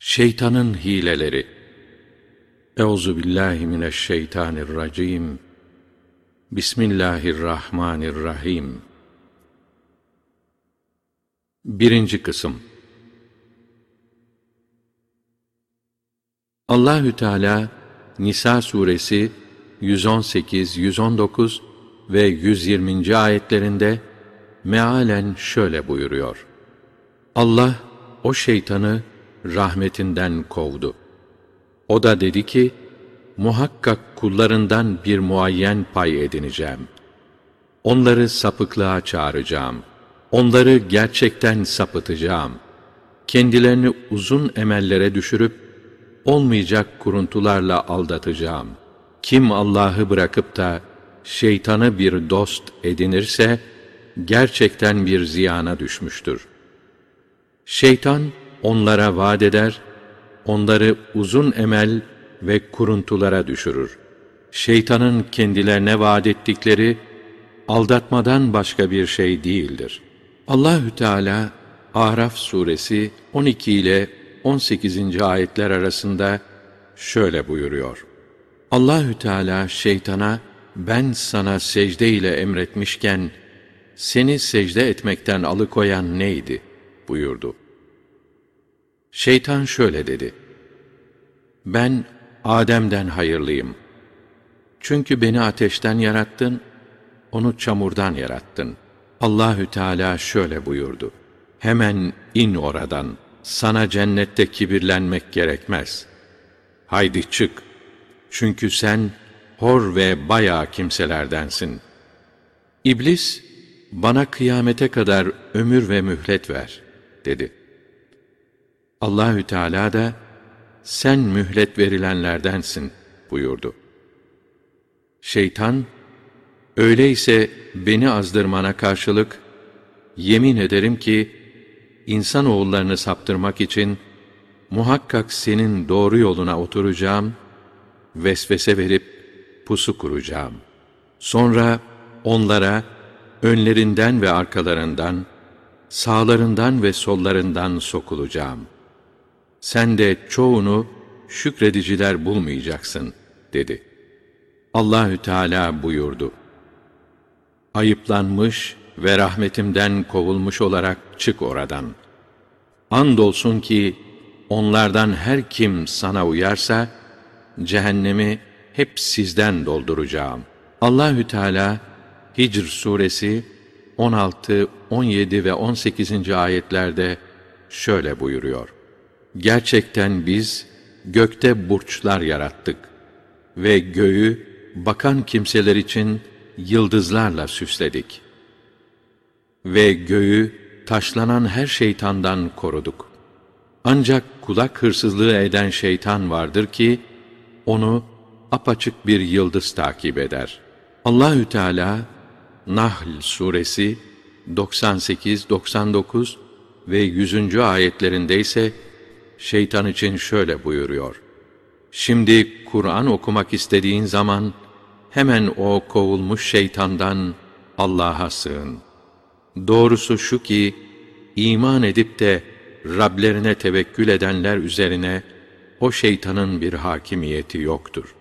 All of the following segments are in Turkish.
Şeytanın hileleri. Euzubillahimineşşeytanirracim. Bismillahirrahmanirrahim. 1. Kısım. Allahü Teala Nisa suresi 118, 119 ve 120. ayetlerinde mealen şöyle buyuruyor: Allah o şeytanı rahmetinden kovdu. O da dedi ki, muhakkak kullarından bir muayyen pay edineceğim. Onları sapıklığa çağıracağım. Onları gerçekten sapıtacağım. Kendilerini uzun emellere düşürüp, olmayacak kuruntularla aldatacağım. Kim Allah'ı bırakıp da şeytanı bir dost edinirse, gerçekten bir ziyana düşmüştür. Şeytan onlara vaat eder, onları uzun emel ve kuruntulara düşürür. Şeytanın kendilerine vaat ettikleri, aldatmadan başka bir şey değildir. Allahü Teala Araf suresi 12 ile 18. ayetler arasında şöyle buyuruyor: Allahü Teala şeytana, ben sana secde ile emretmişken seni secde etmekten alıkoyan neydi buyurdu. Şeytan şöyle dedi: ben Adem'den hayırlıyım. Çünkü beni ateşten yarattın, onu çamurdan yarattın. Allahü Teala şöyle buyurdu: hemen in oradan. Sana cennette kibirlenmek gerekmez. Haydi çık. Çünkü sen hor ve bayağı kimselerdensin. İblis, bana kıyamete kadar ömür ve mühlet ver dedi. Allahü Teala da sen mühlet verilenlerdensin buyurdu. Şeytan, öyleyse beni azdırmana karşılık yemin ederim ki insanoğullarını saptırmak için muhakkak senin doğru yoluna oturacağım, vesvese verip pusu kuracağım. Sonra onlara önlerinden ve arkalarından, sağlarından ve sollarından sokulacağım. Sen de çoğunu şükrediciler bulmayacaksın dedi. Allahü Teala buyurdu: ayıplanmış ve rahmetimden kovulmuş olarak çık oradan. Andolsun ki onlardan her kim sana uyarsa cehennemi hep sizden dolduracağım. Allahü Teala Hicr suresi 16, 17 ve 18. ayetlerde şöyle buyuruyor: gerçekten biz gökte burçlar yarattık ve göğü bakan kimseler için yıldızlarla süsledik. Ve göğü taşlanan her şeytandan koruduk. Ancak kulak hırsızlığı eden şeytan vardır ki, onu apaçık bir yıldız takip eder. Allahü Teala Nahl suresi 98, 99 ve 100. ayetlerinde ise şeytan için şöyle buyuruyor: şimdi Kur'an okumak istediğin zaman hemen o kovulmuş şeytandan Allah'a sığın. Doğrusu şu ki iman edip de Rablerine tevekkül edenler üzerine o şeytanın bir hakimiyeti yoktur.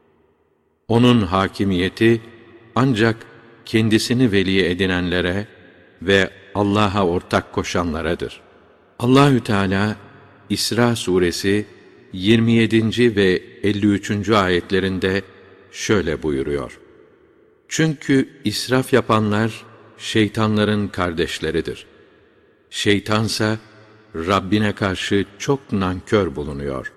Onun hakimiyeti ancak kendisini veli edinenlere ve Allah'a ortak koşanlaradır. Allahü Teala İsra suresi 27. ve 53. ayetlerinde şöyle buyuruyor: çünkü israf yapanlar şeytanların kardeşleridir. Şeytansa Rabbine karşı çok nankör bulunuyor.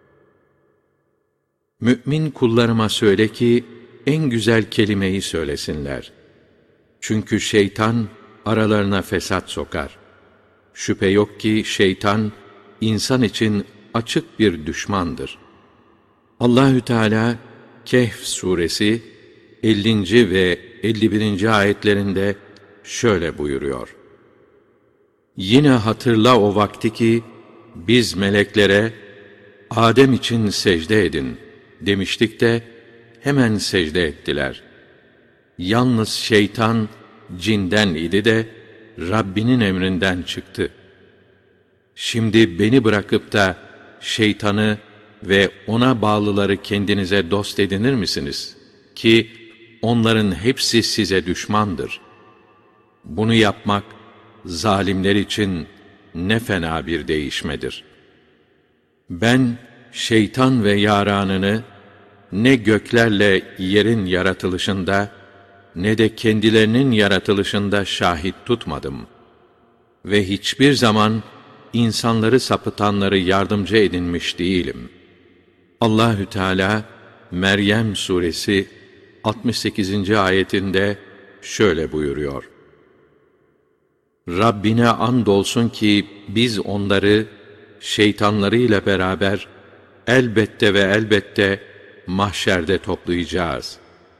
Mümin kullarıma söyle ki en güzel kelimeyi söylesinler. Çünkü şeytan aralarına fesat sokar. Şüphe yok ki şeytan insan için açık bir düşmandır. Allahü Teala Kehf suresi 50. ve 51. ayetlerinde şöyle buyuruyor: yine hatırla o vakti ki biz meleklere Adem için secde edin demiştik de hemen secde ettiler. Yalnız şeytan cinden idi de Rabbinin emrinden çıktı. Şimdi beni bırakıp da şeytanı ve ona bağlıları kendinize dost edinir misiniz? Ki onların hepsi size düşmandır. Bunu yapmak, zalimler için ne fena bir değişmedir. Ben, şeytan ve yaranını, ne göklerle yerin yaratılışında, ne de kendilerinin yaratılışında şahit tutmadım. Ve hiçbir zaman insanları sapıtanları yardımcı edinmiş değilim. Allahü Teala Meryem suresi 68. ayetinde şöyle buyuruyor: Rabbine andolsun ki biz onları şeytanlarıyla beraber elbette ve elbette mahşerde toplayacağız.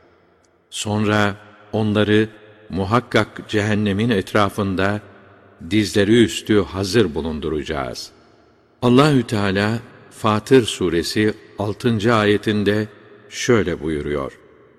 Sonra onları muhakkak cehennemin etrafında dizleri üstü hazır bulunduracağız. Allahü Teala Fatır suresi 6. ayetinde şöyle buyuruyor: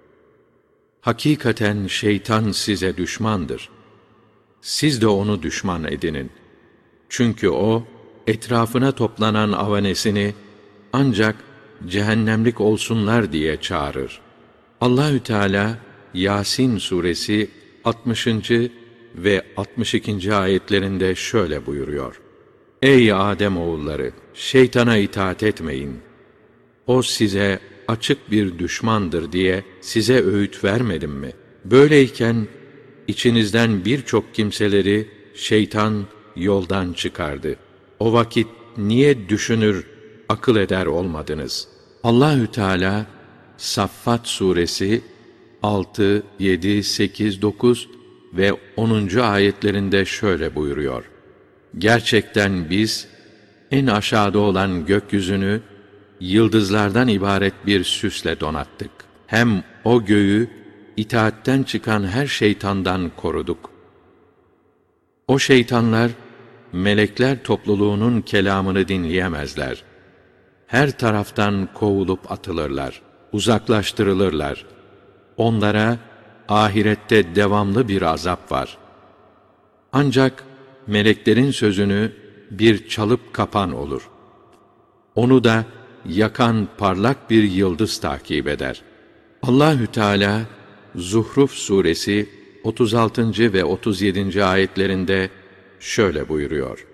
Hakikaten şeytan size düşmandır. Siz de onu düşman edinin. Çünkü o, etrafına toplanan avanesini ancak cehennemlik olsunlar diye çağırır. Allahü Teala Yasin suresi 60. ve 62. ayetlerinde şöyle buyuruyor: Ey Adem oğulları, şeytana itaat etmeyin. O size açık bir düşmandır diye size öğüt vermedim mi? Böyleyken içinizden birçok kimseleri şeytan yoldan çıkardı. O vakit niye düşünür, akıl eder olmadınız? Allahü Teala Saffat suresi 6, 7, 8, 9 ve 10. ayetlerinde şöyle buyuruyor: Gerçekten biz en aşağıda olan gökyüzünü yıldızlardan ibaret bir süsle donattık. Hem o göğü itaatten çıkan her şeytandan koruduk. O şeytanlar melekler topluluğunun kelamını dinleyemezler. Her taraftan kovulup atılırlar, uzaklaştırılırlar. Onlara ahirette devamlı bir azap var. Ancak meleklerin sözünü bir çalıp kapan olur. Onu da yakan parlak bir yıldız takip eder. Allahü Teala Zuhruf suresi 36. ve 37. ayetlerinde şöyle buyuruyor: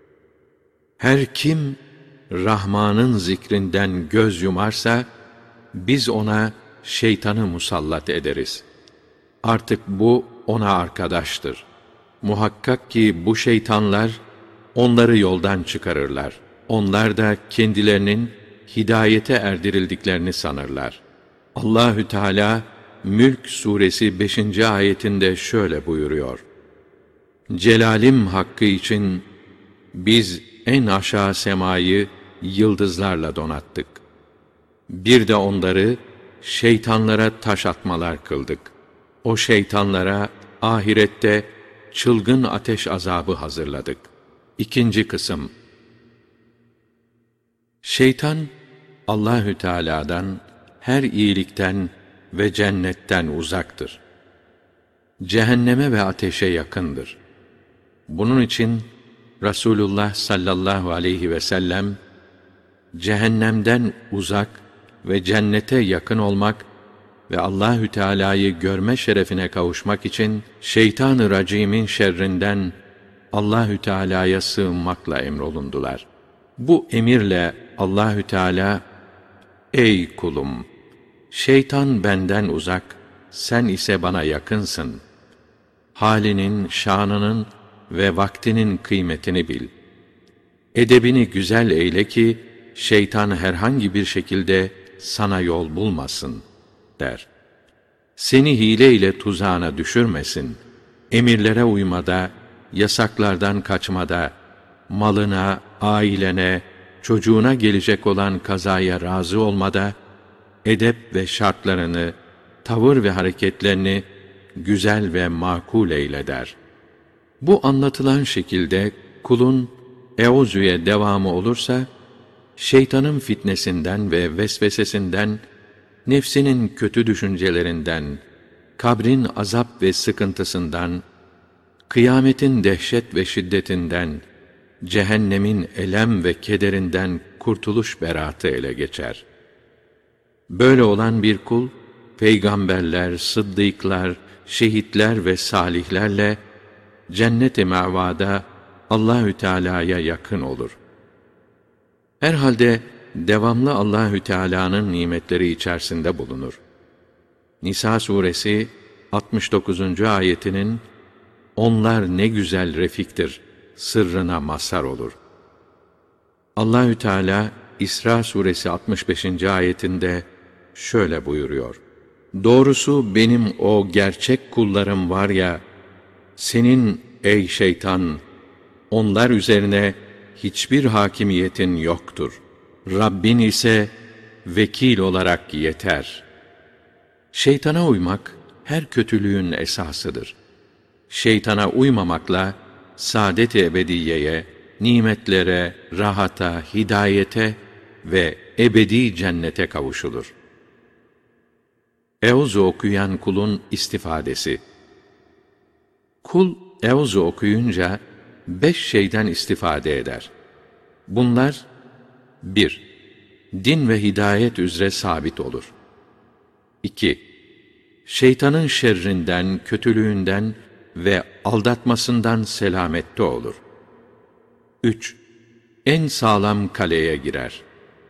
Her kim Rahman'ın zikrinden göz yumarsa biz ona şeytanı musallat ederiz. Artık bu ona arkadaştır. Muhakkak ki bu şeytanlar onları yoldan çıkarırlar. Onlar da kendilerinin hidayete erdirildiklerini sanırlar. Allahü Teala Mülk suresi 5. ayetinde şöyle buyuruyor: Celalim hakkı için biz en aşağı semayı yıldızlarla donattık. Bir de onları şeytanlara taş atmalar kıldık. O şeytanlara ahirette çılgın ateş azabı hazırladık. 2. kısım. Şeytan Allahü Teala'dan, her iyilikten ve cennetten uzaktır. Cehenneme ve ateşe yakındır. Bunun için Resulullah sallallahu aleyhi ve sellem cehennemden uzak ve cennete yakın olmak ve Allahü Teala'yı görme şerefine kavuşmak için şeytan-ı racimin şerrinden Allahü Teala'ya sığınmakla emrolundular. Bu emirle Allahü Teala, ey kulum, şeytan benden uzak, sen ise bana yakınsın. Halinin, şanının ve vaktinin kıymetini bil. Edebini güzel eyle ki şeytan herhangi bir şekilde sana yol bulmasın der. Seni hileyle tuzağına düşürmesin. Emirlere uymada, yasaklardan kaçmada, malına, ailene, çocuğuna gelecek olan kazaya razı olmada, edep ve şartlarını, tavır ve hareketlerini güzel ve makul eyle der. Bu anlatılan şekilde kulun euzüye devamı olursa, şeytanın fitnesinden ve vesvesesinden, nefsinin kötü düşüncelerinden, kabrin azap ve sıkıntısından, kıyametin dehşet ve şiddetinden, cehennemin elem ve kederinden kurtuluş beratı ele geçer. Böyle olan bir kul, peygamberler, sıddıklar, şehitler ve salihlerle cennet-i mevada Allahü Teala'ya yakın olur. Herhalde devamlı Allahü Teala'nın nimetleri içerisinde bulunur. Nisa suresi 69. ayetinin "Onlar ne güzel refiktir" sırrına mazhar olur. Allahü Teala İsra suresi 65. ayetinde şöyle buyuruyor: "Doğrusu benim o gerçek kullarım var ya, senin ey şeytan, onlar üzerine hiçbir hakimiyetin yoktur. Rabbin ise vekil olarak yeter." Şeytana uymak her kötülüğün esasıdır. Şeytana uymamakla saadet-i ebediyeye, nimetlere, rahata, hidayete ve ebedi cennete kavuşulur. Euzu okuyan kulun istifadesi. Kul Euzu okuyunca 5 şeyden istifade eder. Bunlar: 1. Din ve hidayet üzere sabit olur. 2. Şeytanın şerrinden, kötülüğünden ve aldatmasından selamette olur. 3. En sağlam kaleye girer.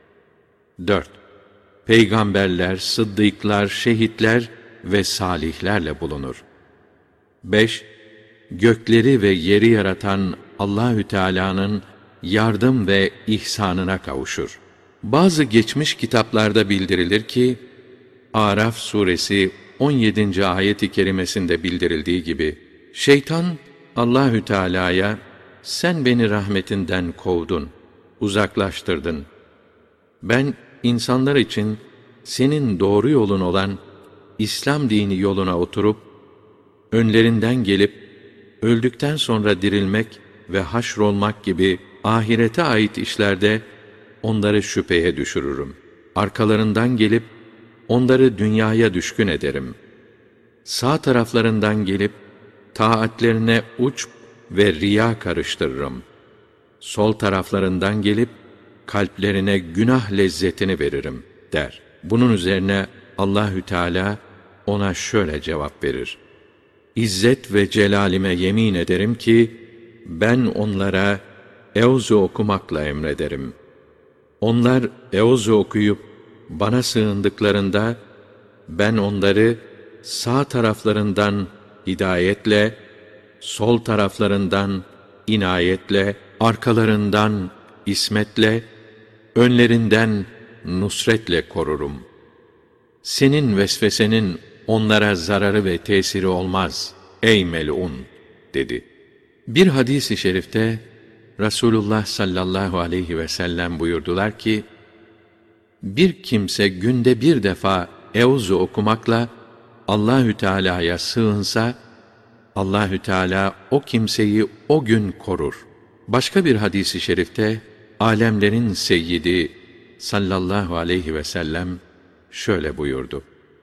4. Peygamberler, sıddıklar, şehitler ve salihlerle bulunur. 5. Gökleri ve yeri yaratan Allahü Teala'nın yardım ve ihsanına kavuşur. Bazı geçmiş kitaplarda bildirilir ki, Araf suresi 17. ayet-i kerimesinde bildirildiği gibi, şeytan Allahü Teala'ya "Sen beni rahmetinden kovdun, uzaklaştırdın. Ben insanlar için senin doğru yolun olan İslam dini yoluna oturup, önlerinden gelip öldükten sonra dirilmek ve haşrolmak gibi ahirete ait işlerde onları şüpheye düşürürüm. Arkalarından gelip onları dünyaya düşkün ederim. Sağ taraflarından gelip taatlerine uçb ve riya karıştırırım. Sol taraflarından gelip kalplerine günah lezzetini veririm" der. Bunun üzerine Allahü Teala ona şöyle cevap verir: "İzzet ve celalime yemin ederim ki ben onlara Euzu okumakla emrederim. Onlar Euzu okuyup bana sığındıklarında ben onları sağ taraflarından hidayetle, sol taraflarından inayetle, arkalarından ismetle, önlerinden nusretle korurum. Senin vesvesenin onlara zararı ve tesiri olmaz ey melun" dedi. Bir hadis-i şerifte Resulullah sallallahu aleyhi ve sellem buyurdular ki, bir kimse günde bir defa Euzu okumakla Allahü Teala'ya sığınsa, Allahü Teala o kimseyi o gün korur. Başka bir hadis-i şerifte alemlerin seyyidi sallallahu aleyhi ve sellem şöyle buyurdu: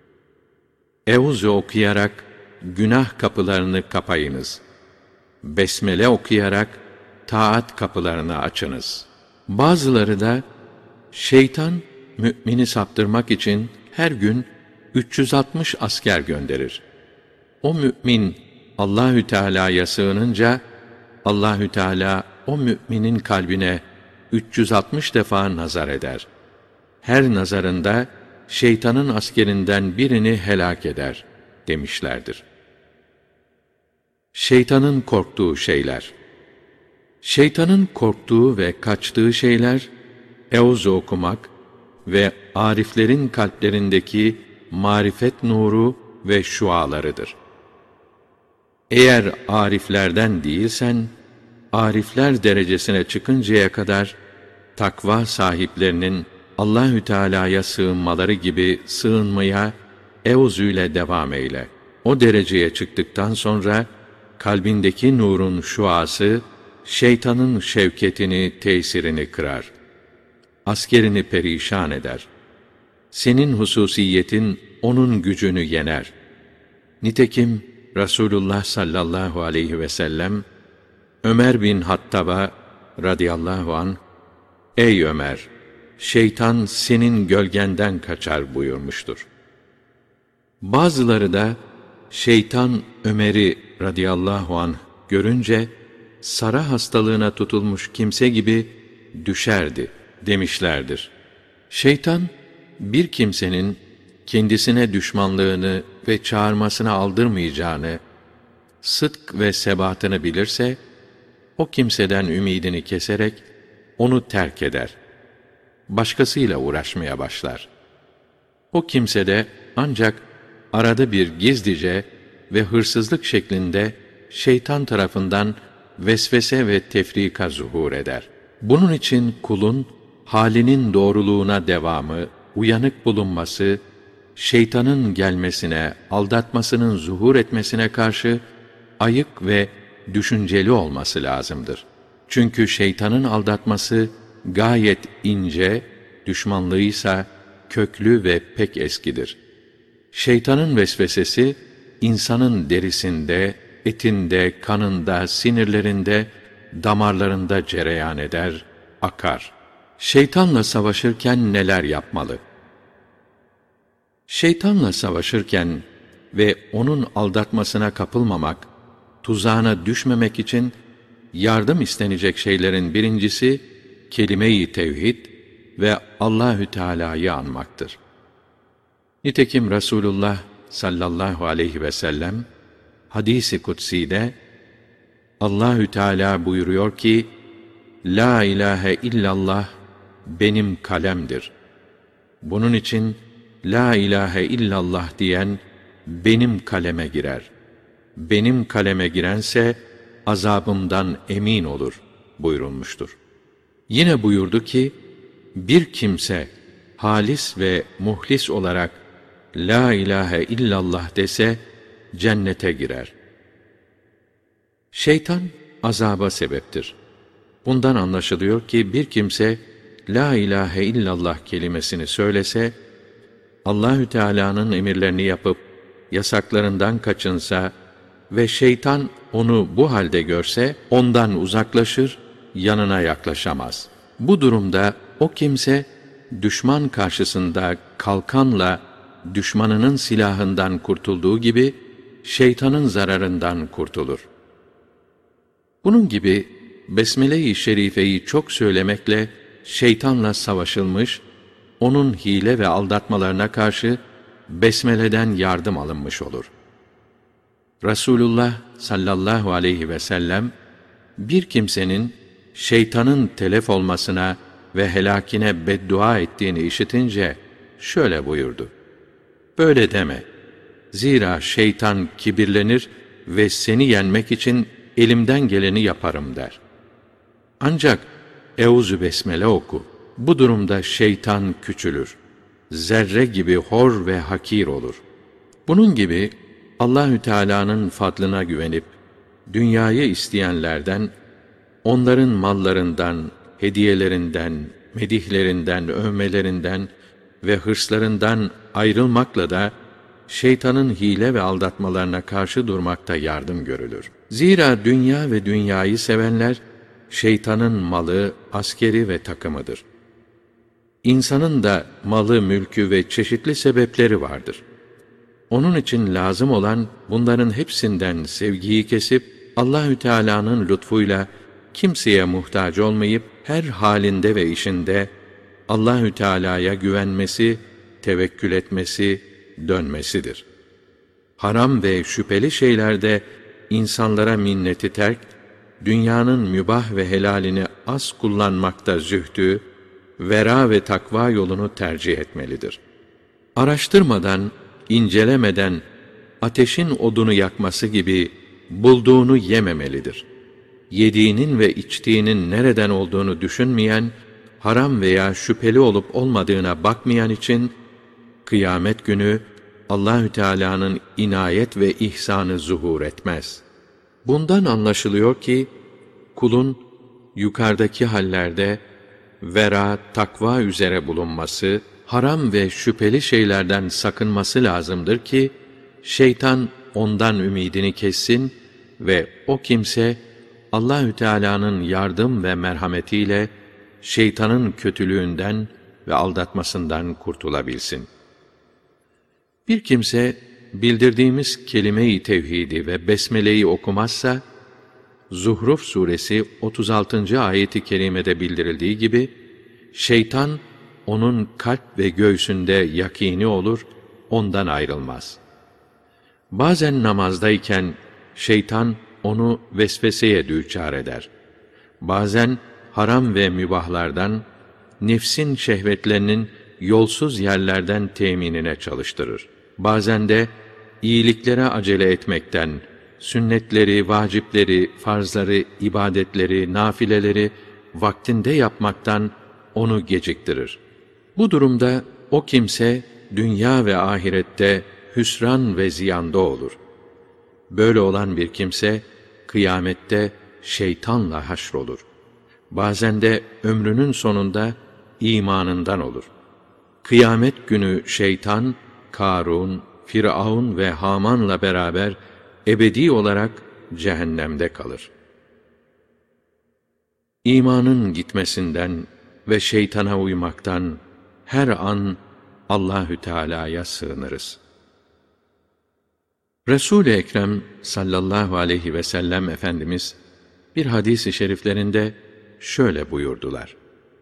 Euzu okuyarak günah kapılarını kapayınız. Besmele okuyarak taat kapılarını açınız. Bazıları da şeytan mümini saptırmak için her gün 360 asker gönderir. O mümin Allahü Teala'ya sığınınca Allahü Teala o müminin kalbine 360 defa nazar eder. Her nazarında şeytanın askerinden birini helak eder demişlerdir. Şeytanın korktuğu şeyler. Şeytanın korktuğu ve kaçtığı şeyler Euzu okumak ve ariflerin kalplerindeki marifet nuru ve şualarıdır. Eğer ariflerden değilsen, arifler derecesine çıkıncaya kadar takva sahiplerinin Allahü Teala'ya sığınmaları gibi sığınmaya Euzu ile devam eyle. O dereceye çıktıktan sonra kalbindeki nurun şuası şeytanın şevketini, tesirini kırar. Askerini perişan eder. Senin hususiyetin onun gücünü yener. Nitekim Resulullah sallallahu aleyhi ve sellem Ömer bin Hattab'a radıyallahu anh, "Ey Ömer, şeytan senin gölgenden kaçar buyurmuştur. Bazıları da şeytan Ömer'i radıyallahu anh görünce sara hastalığına tutulmuş kimse gibi düşerdi demişlerdir. Şeytan bir kimsenin kendisine düşmanlığını ve çağırmasına aldırmayacağını, sıdk ve sebatını bilirse, o kimseden ümidini keserek onu terk eder. Başkasıyla uğraşmaya başlar. O kimse de ancak arada bir gizlice ve hırsızlık şeklinde şeytan tarafından vesvese ve tefrika zuhur eder. Bunun için kulun halinin doğruluğuna devamı, uyanık bulunması, şeytanın gelmesine, aldatmasının zuhur etmesine karşı ayık ve düşünceli olması lazımdır. Çünkü şeytanın aldatması gayet ince, düşmanlığıysa köklü ve pek eskidir. Şeytanın vesvesesi, insanın derisinde, etinde, kanında, sinirlerinde, damarlarında cereyan eder, akar. Şeytanla savaşırken neler yapmalı? Şeytanla savaşırken ve onun aldatmasına kapılmamak, tuzağına düşmemek için yardım istenecek şeylerin birincisi, kelime-i tevhid ve Allahü Teala'yı anmaktır. Nitekim Resulullah sallallahu aleyhi ve sellem hadis-i kutsi'de Allahü Teala buyuruyor ki: La ilahe illallah benim kalemdir. Bunun için La ilahe illallah diyen benim kaleme girer. Benim kaleme girense azabımdan emin olur buyurulmuştur. Yine buyurdu ki, bir kimse halis ve muhlis olarak La ilahe illallah dese cennete girer. Şeytan azaba sebeptir. Bundan anlaşılıyor ki bir kimse La ilahe illallah kelimesini söylese, Allahü Teala'nın emirlerini yapıp yasaklarından kaçınsa ve şeytan onu bu halde görse ondan uzaklaşır, yanına yaklaşamaz. Bu durumda o kimse düşman karşısında kalkanla düşmanının silahından kurtulduğu gibi şeytanın zararından kurtulur. Bunun gibi Besmele-i Şerife'yi çok söylemekle şeytanla savaşılmış, onun hile ve aldatmalarına karşı Besmele'den yardım alınmış olur. Resulullah sallallahu aleyhi ve sellem bir kimsenin şeytanın telef olmasına ve helakine beddua ettiğini işitince şöyle buyurdu: Böyle deme. Zira şeytan kibirlenir ve seni yenmek için elimden geleni yaparım der. Ancak Eûzü Besmele oku. Bu durumda şeytan küçülür. Zerre gibi hor ve hakir olur. Bunun gibi Allahü Teala'nın fadlına güvenip dünyayı isteyenlerden, onların mallarından, hediyelerinden, medihlerinden, övmelerinden ve hırslarından ayrılmakla da şeytanın hile ve aldatmalarına karşı durmakta yardım görülür. Zira dünya ve dünyayı sevenler şeytanın malı, askeri ve takımıdır. İnsanın da malı, mülkü ve çeşitli sebepleri vardır. Onun için lazım olan bunların hepsinden sevgiyi kesip Allahü Teala'nın lütfuyla kimseye muhtaç olmayıp her halinde ve işinde Allahü Teala'ya güvenmesi, tevekkül etmesi, dönmesidir. Haram ve şüpheli şeylerde insanlara minneti terk, dünyanın mübah ve helalini az kullanmakta zühdü, vera ve takva yolunu tercih etmelidir. Araştırmadan, incelemeden ateşin odunu yakması gibi bulduğunu yememelidir. Yediğinin ve içtiğinin nereden olduğunu düşünmeyen, haram veya şüpheli olup olmadığına bakmayan için kıyamet günü Allahü Teala'nın inayet ve ihsanı zuhur etmez. Bundan anlaşılıyor ki kulun yukarıdaki hallerde vera, takva üzere bulunması, haram ve şüpheli şeylerden sakınması lazımdır ki şeytan ondan ümidini kessin ve o kimse Allahü Teala'nın yardım ve merhametiyle şeytanın kötülüğünden ve aldatmasından kurtulabilsin. Bir kimse bildirdiğimiz kelime-i tevhidi ve besmeleyi okumazsa, Zuhruf suresi 36. ayeti kerimede bildirildiği gibi, şeytan onun kalp ve göğsünde yakîni olur, ondan ayrılmaz. Bazen namazdayken şeytan onu vesveseye düçar eder. Bazen haram ve mübahlardan, nefsin şehvetlerinin yolsuz yerlerden teminine çalıştırır. Bazen de iyiliklere acele etmekten, sünnetleri, vacipleri, farzları, ibadetleri, nafileleri vaktinde yapmaktan onu geciktirir. Bu durumda o kimse dünya ve ahirette hüsran ve ziyanda olur. Böyle olan bir kimse kıyamette şeytanla haşrolur. Bazen de ömrünün sonunda imanından olur. Kıyamet günü şeytan, Karun, Firavun ve Haman'la beraber ebedi olarak cehennemde kalır. İmanın gitmesinden ve şeytana uymaktan her an Allahü Teala'ya sığınırız. Resul-i Ekrem sallallahu aleyhi ve sellem Efendimiz bir hadis-i şeriflerinde şöyle buyurdular: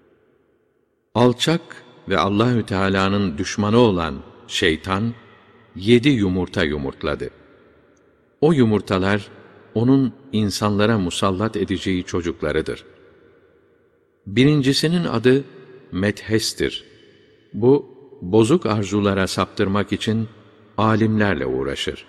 Alçak ve Allahü Teala'nın düşmanı olan şeytan 7 yumurta yumurtladı. O yumurtalar onun insanlara musallat edeceği çocuklarıdır. Birincisinin adı Methes'tir. Bu bozuk arzulara saptırmak için alimlerle uğraşır.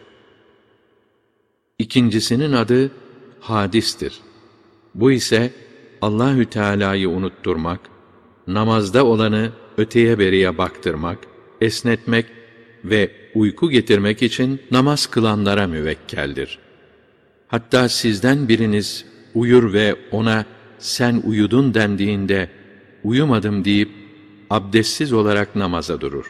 İkincisinin adı Hadis'tir. Bu ise Allahü Teala'yı unutturmak, namazda olanı öteye beriye baktırmak, esnetmek ve uyku getirmek için namaz kılanlara müvekkeldir. Hatta sizden biriniz uyur ve ona sen uyudun dendiğinde uyumadım deyip abdestsiz olarak namaza durur.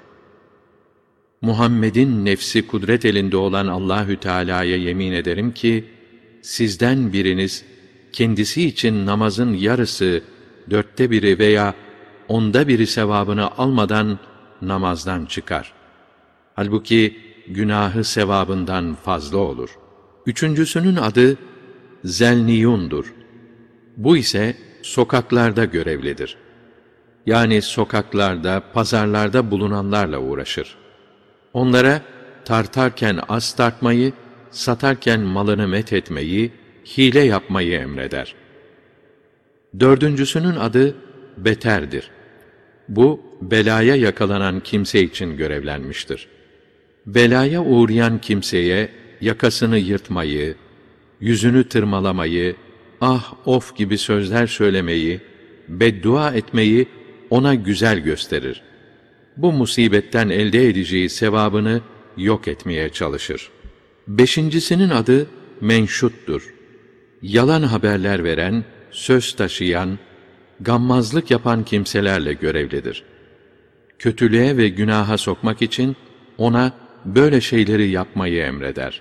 Muhammed'in nefsi kudret elinde olan Allahü Teala'ya yemin ederim ki sizden biriniz kendisi için namazın yarısı, 1/4 veya 10'da 1 sevabını almadan namazdan çıkar. Halbuki günahı sevabından fazla olur. Üçüncüsünün adı Zelniyun'dur. Bu ise sokaklarda görevlidir. Yani sokaklarda, pazarlarda bulunanlarla uğraşır. Onlara tartarken az tartmayı, satarken malını methetmeyi, hile yapmayı emreder. Dördüncüsünün adı Beter'dir. Bu, belaya yakalanan kimse için görevlenmiştir. Belaya uğrayan kimseye yakasını yırtmayı, yüzünü tırmalamayı, ah of gibi sözler söylemeyi, beddua etmeyi ona güzel gösterir. Bu musibetten elde edeceği sevabını yok etmeye çalışır. Beşincisinin adı Menşut'tur. Yalan haberler veren, söz taşıyan, gammazlık yapan kimselerle görevlidir. Kötülüğe ve günaha sokmak için ona böyle şeyleri yapmayı emreder.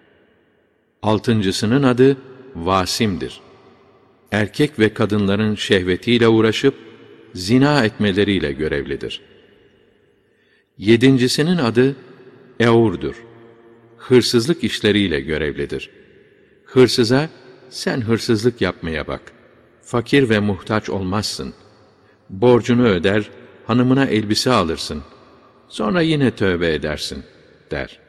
Altıncısının adı Vasim'dir. Erkek ve kadınların şehvetiyle uğraşıp zina etmeleriyle görevlidir. Yedincisinin adı Eur'dur. Hırsızlık işleriyle görevlidir. Hırsıza, sen hırsızlık yapmaya bak, fakir ve muhtaç olmazsın, borcunu öder, hanımına elbise alırsın, sonra yine tövbe edersin, der.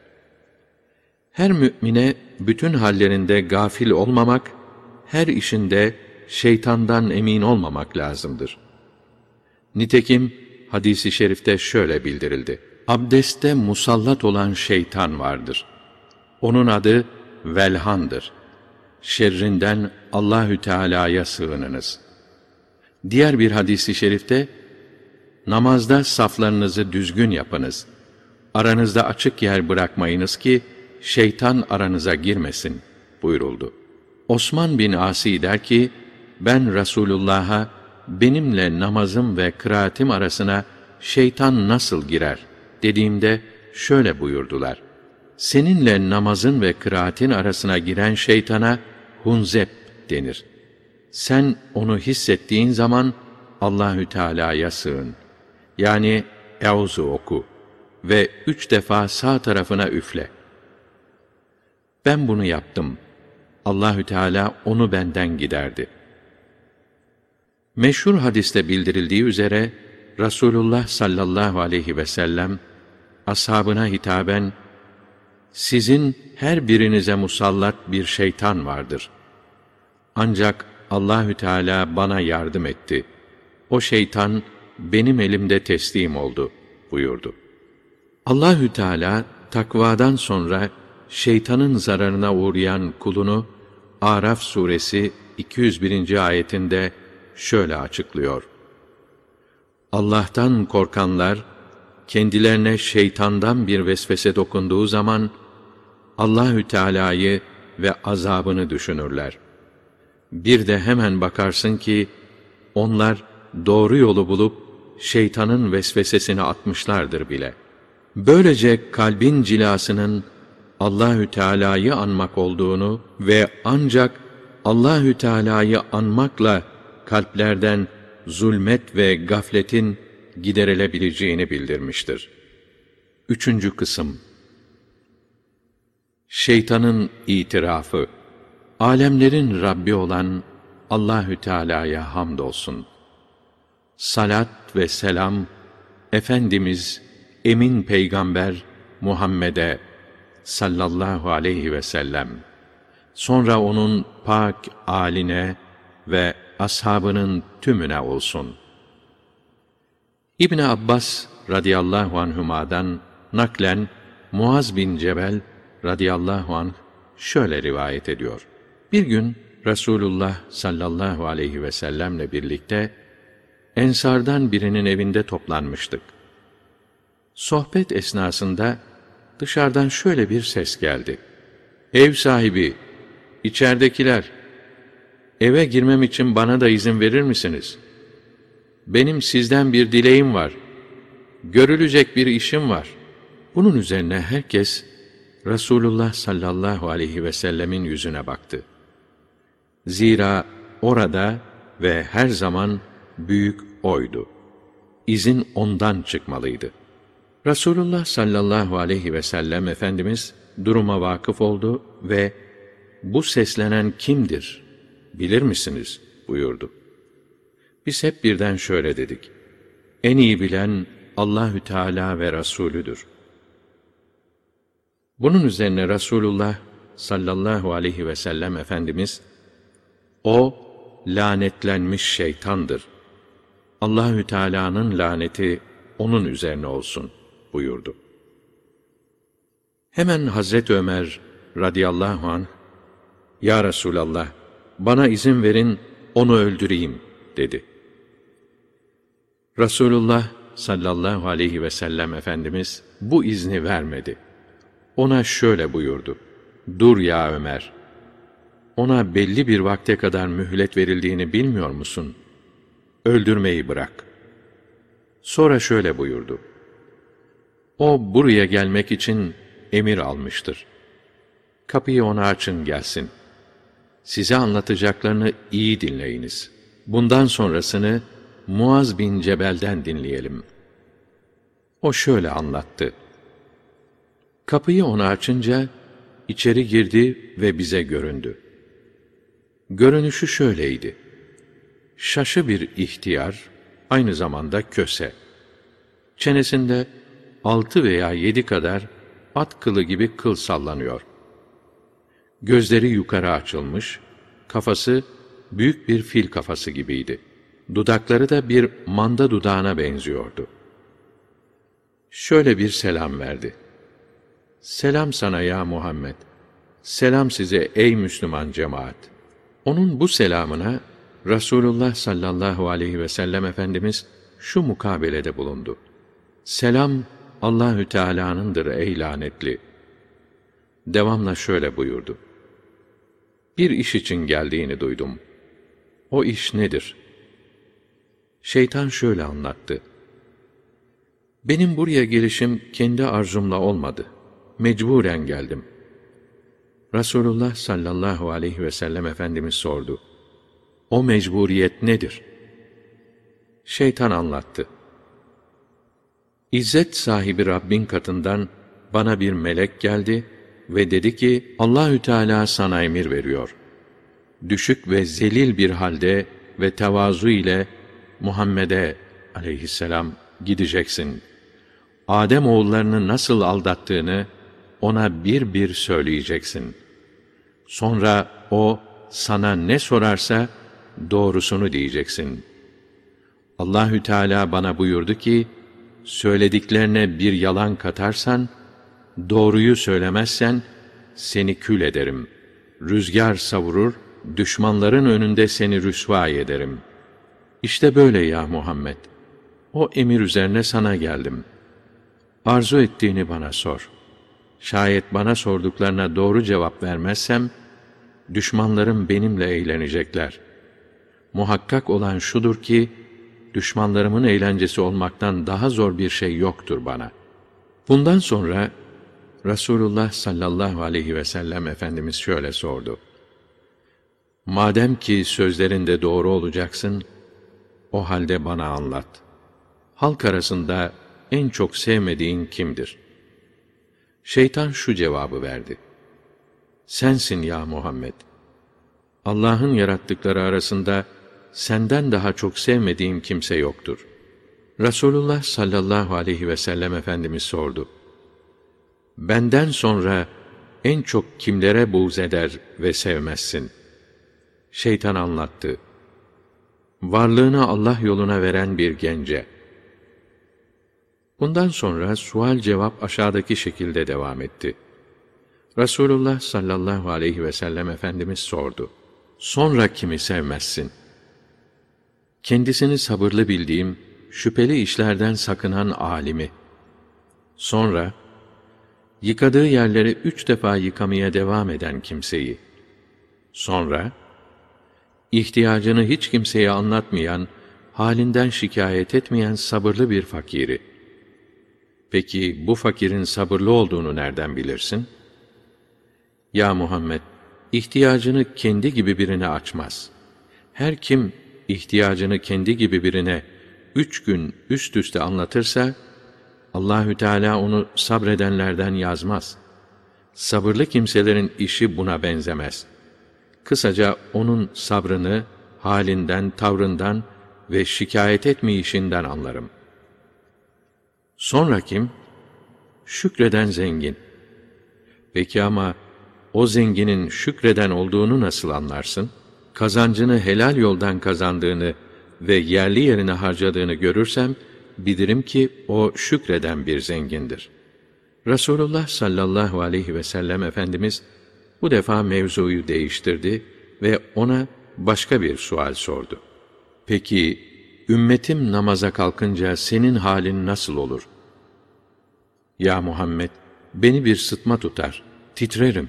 Her mümine bütün hallerinde gafil olmamak, her işinde şeytandan emin olmamak lazımdır. Nitekim hadis-i şerifte şöyle bildirildi: abdestte musallat olan şeytan vardır. Onun adı Velhan'dır. Şerrinden Allahü Teala'ya sığınınız. Diğer bir hadis-i şerifte, namazda saflarınızı düzgün yapınız. Aranızda açık yer bırakmayınız ki şeytan aranıza girmesin buyuruldu. Osman bin Asi der ki, ben Resulullah'a benimle namazım ve kıraatim arasına şeytan nasıl girer dediğimde şöyle buyurdular: seninle namazın ve kıraatin arasına giren şeytana hunzep denir. Sen onu hissettiğin zaman Allahü Teala'ya sığın. yani Euzu oku ve 3 defa sağ tarafına üfle. Ben bunu yaptım. Allahü Teala onu benden giderdi. Meşhur hadiste bildirildiği üzere Resulullah sallallahu aleyhi ve sellem ashabına hitaben, sizin her birinize musallat bir şeytan vardır. Ancak Allahü Teala bana yardım etti. O şeytan benim elimde teslim oldu buyurdu. Allahü Teala takvadan sonra şeytanın zararına uğrayan kulunu Araf suresi 201. ayetinde şöyle açıklıyor: Allah'tan korkanlar kendilerine şeytandan bir vesvese dokunduğu zaman Allahü Teala'yı ve azabını düşünürler. Bir de hemen bakarsın ki onlar doğru yolu bulup şeytanın vesvesesini atmışlardır bile. Böylece kalbin cilasının Allahü Teala'yı anmak olduğunu ve ancak Allahü Teala'yı anmakla kalplerden zulmet ve gafletin giderilebileceğini bildirmiştir. 3. kısım. Şeytanın itirafı. Alemlerin Rabbi olan Allahü Teala'ya hamdolsun. Salat ve selam Efendimiz emin peygamber Muhammed'e sallallahu aleyhi ve sellem, sonra onun pak âline ve ashabının tümüne olsun. İbn Abbas radıyallahu anhuma'dan naklen Muaz bin Cebel radıyallahu anh şöyle rivayet ediyor: Bir gün Resulullah sallallahu aleyhi ve sellemle birlikte Ensardan birinin evinde toplanmıştık. Sohbet esnasında dışarıdan şöyle bir ses geldi: Ev sahibi, içeridekiler, eve girmem için bana da izin verir misiniz? Benim sizden bir dileğim var. Görülecek bir işim var. Bunun üzerine herkes Resulullah sallallahu aleyhi ve sellemin yüzüne baktı. Zira orada ve her zaman büyük oydu. İzin ondan çıkmalıydı. Resulullah sallallahu aleyhi ve sellem Efendimiz duruma vakıf oldu ve bu seslenen kimdir, bilir misiniz buyurdu. Biz hep birden şöyle dedik: En iyi bilen Allahü Teala ve Resulüdür. Bunun üzerine Resulullah sallallahu aleyhi ve sellem Efendimiz, o lanetlenmiş şeytandır. Allahü Teala'nın laneti onun üzerine olsun buyurdu. Hemen Hazreti Ömer radıyallahu anh, Ya Resulallah, bana izin verin, onu öldüreyim dedi. Resulullah sallallahu aleyhi ve sellem Efendimiz bu izni vermedi. Ona şöyle buyurdu: Dur ya Ömer! Ona belli bir vakte kadar mühlet verildiğini bilmiyor musun? Öldürmeyi bırak. Sonra şöyle buyurdu: O buraya gelmek için emir almıştır. Kapıyı ona açın gelsin. Size anlatacaklarını iyi dinleyiniz. Bundan sonrasını Muaz bin Cebel'den dinleyelim. O şöyle anlattı. Kapıyı ona açınca içeri girdi ve bize göründü. Görünüşü şöyleydi: Şaşı bir ihtiyar, aynı zamanda köse. Çenesinde 6 veya 7 kadar at kılı gibi kıl sallanıyor. Gözleri yukarı açılmış, kafası büyük bir fil kafası gibiydi. Dudakları da bir manda dudağına benziyordu. Şöyle bir selam verdi: Selam sana ya Muhammed! Selam size ey Müslüman cemaat! Onun bu selamına Resulullah sallallahu aleyhi ve sellem Efendimiz şu mukabelede bulundu: Selam Allahü Teala'nındır ey lanetli! Devamla şöyle buyurdu: Bir iş için geldiğini duydum. O iş nedir? Şeytan şöyle anlattı: Benim buraya gelişim kendi arzumla olmadı. Mecburen geldim. Resulullah sallallahu aleyhi ve sellem Efendimiz sordu: O mecburiyet nedir? Şeytan anlattı: İzzet sahibi Rabbin katından bana bir melek geldi ve dedi ki, Allahü Teala sana emir veriyor. Düşük ve zelil bir halde ve tevazu ile Muhammed'e aleyhisselam gideceksin. Adem oğullarını nasıl aldattığını ona bir bir söyleyeceksin. Sonra o sana ne sorarsa doğrusunu diyeceksin. Allahü Teala bana buyurdu ki, söylediklerine bir yalan katarsan, doğruyu söylemezsen seni kül ederim. Rüzgar savurur, düşmanların önünde seni rüsva ederim. İşte böyle ya Muhammed. O emir üzerine sana geldim. Arzu ettiğini bana sor. Şayet bana sorduklarına doğru cevap vermezsem, düşmanlarım benimle eğlenecekler. Muhakkak olan şudur ki, düşmanlarımın eğlencesi olmaktan daha zor bir şey yoktur bana. Bundan sonra Resulullah sallallahu aleyhi ve sellem Efendimiz şöyle sordu. Madem ki sözlerinde doğru olacaksın, o halde bana anlat. Halk arasında en çok sevmediğin kimdir? Şeytan şu cevabı verdi. Sensin ya Muhammed. Allah'ın yarattıkları arasında senden daha çok sevmediğim kimse yoktur. Resulullah sallallahu aleyhi ve sellem Efendimiz sordu. Benden sonra en çok kimlere buğz eder ve sevmezsin? Şeytan anlattı. Varlığını Allah yoluna veren bir gence. Bundan sonra sual cevap aşağıdaki şekilde devam etti. Resulullah sallallahu aleyhi ve sellem Efendimiz sordu. Sonra kimi sevmezsin? Kendisini sabırlı bildiğim, şüpheli işlerden sakınan alimi. Sonra, yıkadığı yerleri 3 defa yıkamaya devam eden kimseyi. Sonra, ihtiyacını hiç kimseye anlatmayan, halinden şikayet etmeyen sabırlı bir fakiri. Peki bu fakirin sabırlı olduğunu nereden bilirsin? Ya Muhammed, ihtiyacını kendi gibi birine açmaz. Her kim ihtiyacını kendi gibi birine 3 gün üst üste anlatırsa, Allahü Teala onu sabredenlerden yazmaz. Sabırlı kimselerin işi buna benzemez. Kısaca onun sabrını, halinden, tavrından ve şikayet etmeyişinden anlarım. Sonra kim? Şükreden zengin. Peki ama o zenginin şükreden olduğunu nasıl anlarsın? Kazancını helal yoldan kazandığını ve yerli yerine harcadığını görürsem, bilirim ki o şükreden bir zengindir. Resulullah sallallahu aleyhi ve sellem Efendimiz bu defa mevzuyu değiştirdi ve ona başka bir sual sordu. Peki, ümmetim namaza kalkınca senin halin nasıl olur? Ya Muhammed, beni bir sıtma tutar, titrerim.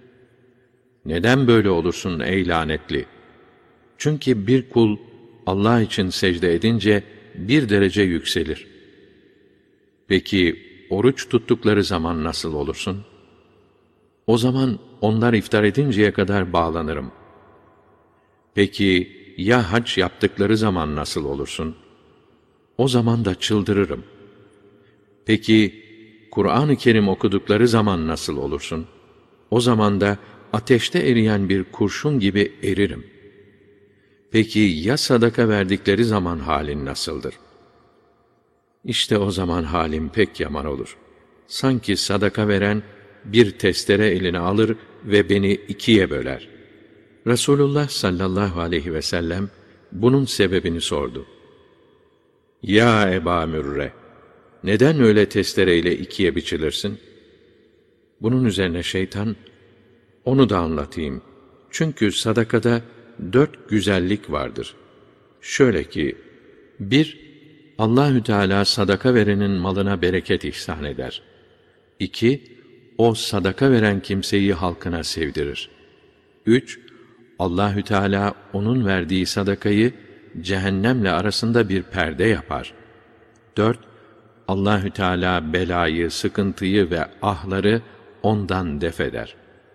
Neden böyle olursun ey lanetli? Çünkü bir kul Allah için secde edince bir derece yükselir. Peki oruç tuttukları zaman nasıl olursun? O zaman onlar iftar edinceye kadar bağlanırım. Peki ya hac yaptıkları zaman nasıl olursun? O zaman da çıldırırım. Peki Kur'an-ı Kerim okudukları zaman nasıl olursun? O zaman da ateşte eriyen bir kurşun gibi eririm. Peki ya sadaka verdikleri zaman halin nasıldır? İşte o zaman halim pek yaman olur. Sanki sadaka veren bir testere eline alır ve beni 2'ye böler. Resulullah sallallahu aleyhi ve sellem bunun sebebini sordu. Ya Eba Mürre, neden öyle testereyle 2'ye biçilirsin? Bunun üzerine şeytan, onu da anlatayım. Çünkü sadakada 4 güzellik vardır. Şöyle ki, 1. Allahü Teala sadaka verenin malına bereket ihsan eder. 2. O sadaka veren kimseyi halkına sevdirir. 3. Allahü Teala onun verdiği sadakayı cehennemle arasında bir perde yapar. 4. Allahü Teala belayı, sıkıntıyı ve ahları ondan def eder.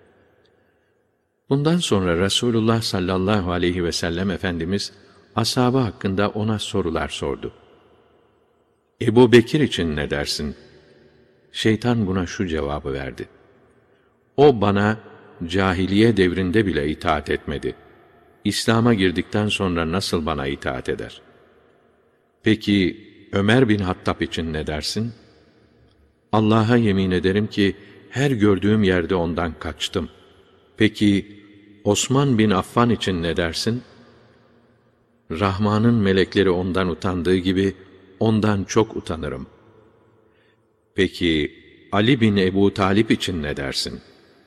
Bundan sonra Resulullah sallallahu aleyhi ve sellem Efendimiz ashabı hakkında ona sorular sordu. Ebu Bekir için ne dersin? Şeytan buna şu cevabı verdi: O bana cahiliye devrinde bile itaat etmedi. İslam'a girdikten sonra nasıl bana itaat eder? Peki Ömer bin Hattab için ne dersin? Allah'a yemin ederim ki her gördüğüm yerde ondan kaçtım. Peki Osman bin Affan için ne dersin? Rahman'ın melekleri ondan utandığı gibi ondan çok utanırım. Peki Ali bin Ebu Talip için ne dersin?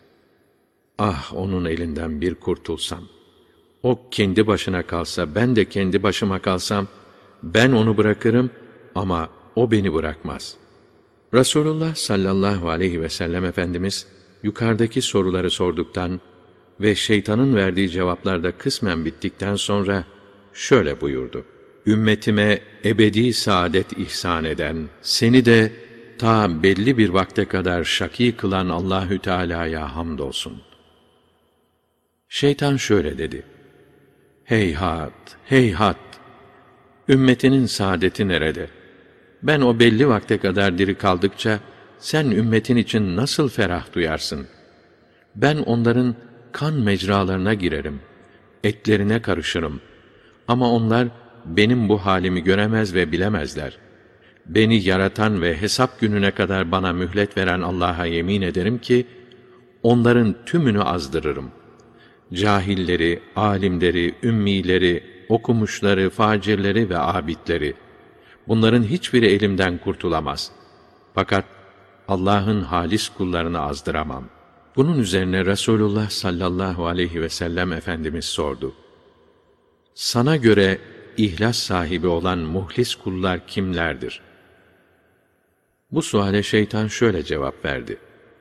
Ah, onun elinden bir kurtulsam. O kendi başına kalsa, ben de kendi başıma kalsam, ben onu bırakırım ama o beni bırakmaz. Resulullah sallallahu aleyhi ve sellem Efendimiz yukarıdaki soruları sorduktan ve şeytanın verdiği cevaplar da kısmen bittikten sonra şöyle buyurdu: Ümmetime ebedi saadet ihsan eden, seni de ta belli bir vakte kadar şakî kılan Allahü Teala'ya hamdolsun. Şeytan şöyle dedi: Heyhat, heyhat! Ümmetinin saadeti nerede? Ben o belli vakte kadar diri kaldıkça sen ümmetin için nasıl ferah duyarsın? Ben onların kan mecralarına girerim, etlerine karışırım. Ama onlar benim bu halimi göremez ve bilemezler. Beni yaratan ve hesap gününe kadar bana mühlet veren Allah'a yemin ederim ki, onların tümünü azdırırım. Cahilleri, alimleri, ümmileri, okumuşları, facirleri ve abidleri, bunların hiçbiri elimden kurtulamaz. Fakat Allah'ın halis kullarını azdıramam. Bunun üzerine Resulullah sallallahu aleyhi ve sellem Efendimiz sordu: Sana göre ihlas sahibi olan muhlis kullar kimlerdir? Bu suale şeytan şöyle cevap verdi: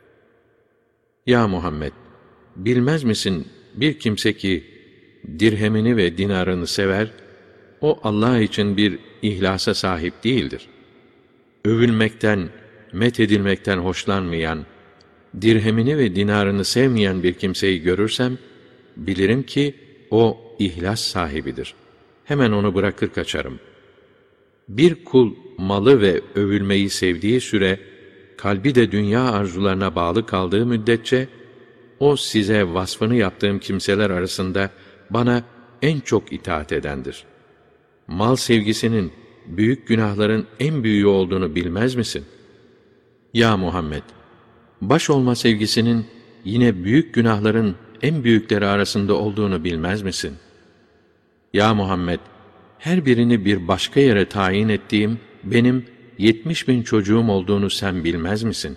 Ya Muhammed! Bilmez misin bir kimse ki dirhemini ve dinarını sever, o Allah için bir ihlasa sahip değildir. Övülmekten, methedilmekten hoşlanmayan, dirhemini ve dinarını sevmeyen bir kimseyi görürsem, bilirim ki o ihlas sahibidir. Hemen onu bırakır kaçarım. Bir kul malı ve övülmeyi sevdiği süre, kalbi de dünya arzularına bağlı kaldığı müddetçe, o size vasfını yaptığım kimseler arasında bana en çok itaat edendir. Mal sevgisinin büyük günahların en büyüğü olduğunu bilmez misin? Ya Muhammed! Baş olma sevgisinin yine büyük günahların en büyükleri arasında olduğunu bilmez misin? Ya Muhammed! Her birini bir başka yere tayin ettiğim benim 70.000 çocuğum olduğunu sen bilmez misin?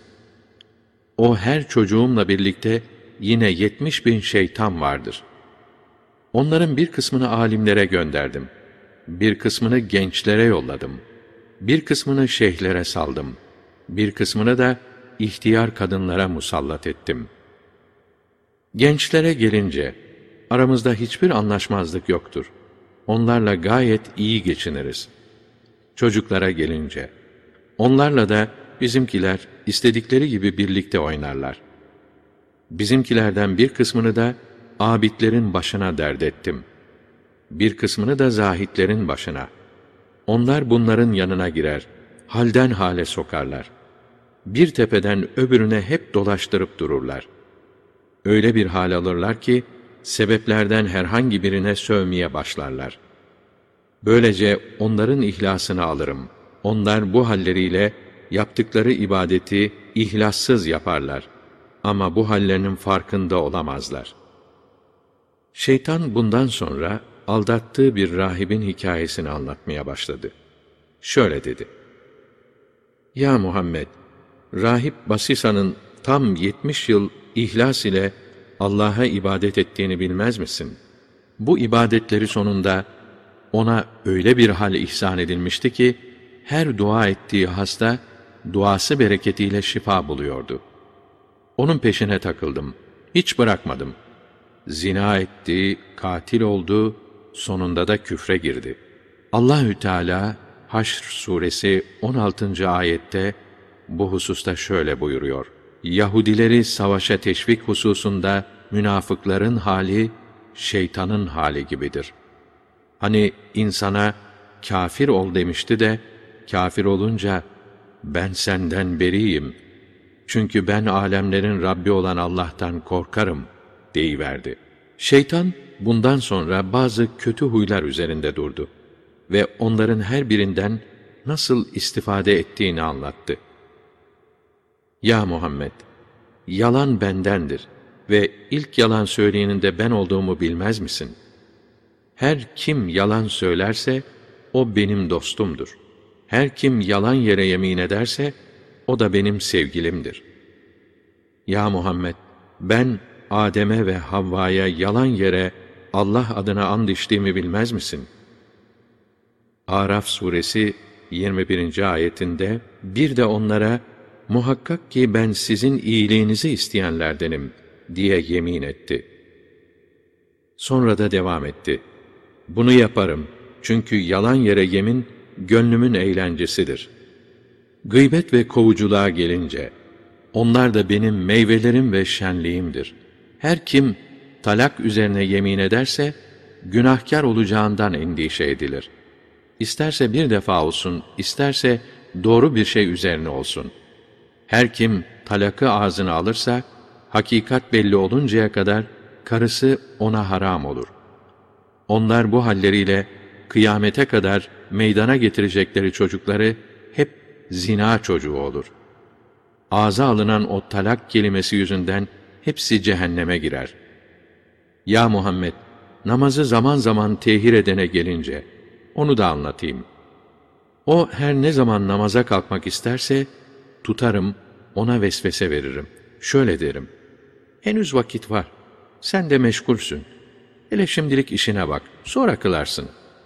O her çocuğumla birlikte yine 70.000 şeytan vardır. Onların bir kısmını alimlere gönderdim. Bir kısmını gençlere yolladım. Bir kısmını şeyhlere saldım. Bir kısmını da ihtiyar kadınlara musallat ettim. Gençlere gelince, aramızda hiçbir anlaşmazlık yoktur. Onlarla gayet iyi geçiniriz. Çocuklara gelince, onlarla da bizimkiler istedikleri gibi birlikte oynarlar. Bizimkilerden bir kısmını da abidlerin başına derdettim. Bir kısmını da zahitlerin başına. Onlar bunların yanına girer, halden hale sokarlar. Bir tepeden öbürüne hep dolaştırıp dururlar. Öyle bir hal alırlar ki, sebeplerden herhangi birine sövmeye başlarlar. Böylece onların ihlasını alırım. Onlar bu halleriyle yaptıkları ibadeti ihlassız yaparlar. Ama bu hallerinin farkında olamazlar. Şeytan bundan sonra aldattığı bir rahibin hikayesini anlatmaya başladı. Şöyle dedi: Ya Muhammed! Rahip Basisa'nın tam 70 yıl ihlas ile Allah'a ibadet ettiğini bilmez misin? Bu ibadetleri sonunda ona öyle bir hal ihsan edilmişti ki, her dua ettiği hasta, duası bereketiyle şifa buluyordu. Onun peşine takıldım, hiç bırakmadım. Zina etti, katil oldu, sonunda da küfre girdi. Allahü Teala Haşr suresi 16. ayette bu hususta şöyle buyuruyor: Yahudileri savaşa teşvik hususunda münafıkların hali şeytanın hali gibidir. Hani insana kafir ol demişti de kâfir olunca ben senden beriyim. Çünkü ben alemlerin Rabbi olan Allah'tan korkarım deyiverdi. Şeytan bundan sonra bazı kötü huylar üzerinde durdu ve onların her birinden nasıl istifade ettiğini anlattı. Ya Muhammed! Yalan bendendir ve ilk yalan söyleyenin de ben olduğumu bilmez misin? Her kim yalan söylerse o benim dostumdur. Her kim yalan yere yemin ederse o da benim sevgilimdir. Ya Muhammed! Ben Adem'e ve Havva'ya yalan yere Allah adına and içtiğimi bilmez misin? Araf suresi 21. ayetinde bir de onlara muhakkak ki ben sizin iyiliğinizi isteyenlerdenim diye yemin etti. Sonra da devam etti. Bunu yaparım çünkü yalan yere yemin gönlümün eğlencesidir. Gıybet ve kovuculuğa gelince onlar da benim meyvelerim ve şenliğimdir. Her kim talak üzerine yemin ederse günahkar olacağından endişe edilir. İsterse bir defa olsun, isterse doğru bir şey üzerine olsun. Her kim talakı ağzına alırsa, hakikat belli oluncaya kadar karısı ona haram olur. Onlar bu halleriyle kıyamete kadar meydana getirecekleri çocukları hep zina çocuğu olur. Ağza alınan o talak kelimesi yüzünden hepsi cehenneme girer. Ya Muhammed! Namazı zaman zaman tehir edene gelince, onu da anlatayım. O her ne zaman namaza kalkmak isterse, tutarım, ona vesvese veririm. Şöyle derim: henüz vakit var, sen de meşgulsün. Hele şimdilik işine bak, sonra kılarsın.